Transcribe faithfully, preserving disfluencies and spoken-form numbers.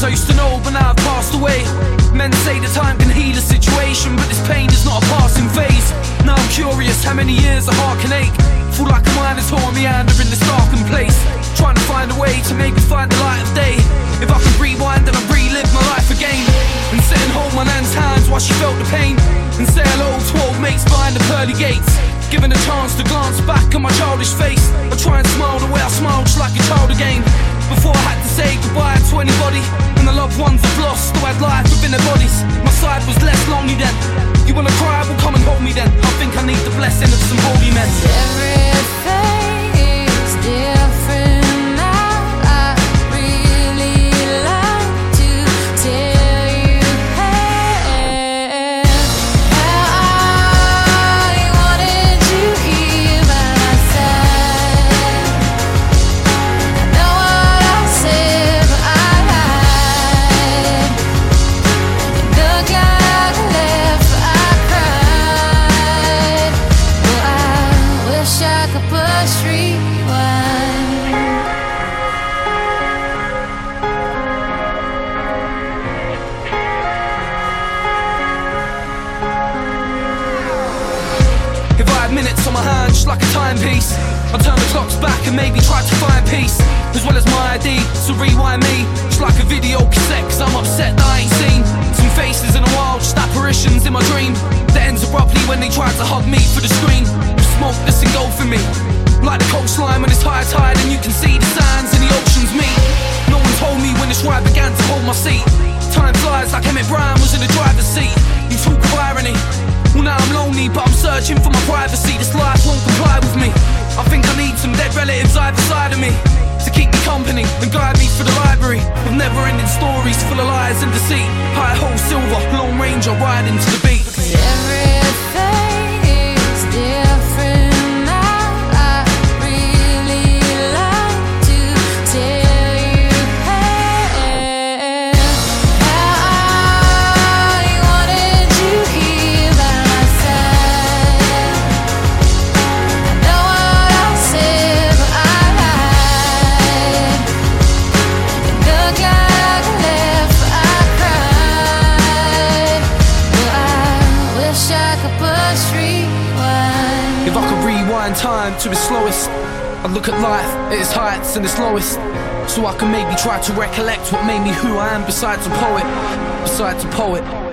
I used to know, but now I've passed away. Men say that time can heal a situation, but this pain is not a passing phase. Now I'm curious how many years a heart can ache. Feel like a mind is torn meander in this darkened place, trying to find a way to maybe find the light of day. If I could rewind then I'd relive my life again, and sit and hold my nan's hands while she felt the pain, and say hello to old mates behind the pearly gates. Given a chance to glance back at my childish face, I try and smile the way I smiled just like a child again. Before I had to say goodbye to anybody, and the loved ones I've lost who had life within their bodies. My side was less lonely then. You wanna cry? Well come and hold me then. I think I need the blessing of some holy men. Everything is different now. I really like to tell you hey, how I wanted you here by my side. I know what I said, but I lied. Look like I left, I cried. Well, I wish I could push rewind. If I had minutes on my hands just like a timepiece, I'd turn the clocks back and maybe try to find peace, as well as my I D, so rewind me just like a video cassette, cause I'm upset that I ain't seen some faces in a while, just apparitions in my dream, that ends abruptly when they tried to hug me for the screen. Smoke that's engulfing me, like the coastline when it's high tide and you can see the sands and the oceans meet. No one told me when this ride began to hold my seat. Time flies like Emmett Brown was in the driver's seat. You talk of irony, well now I'm lonely, but I'm searching for my privacy. This life won't comply with me. I think I need some dead relatives either side of me to keep me company and guide me through the library with never-ending stories full of lies and deceit. Hi-ho silver, Lone Ranger riding to the beat. Everything is different now. I really like to tell you hey, how I wanted you here by my side. I know what I said, but I lied. Look like I left, I cried. Well, I wish I could push rewind. If I could rewind time to its slowest, I'd look at life at its heights and its lowest, so I can maybe try to recollect what made me who I am besides a poet, besides a poet.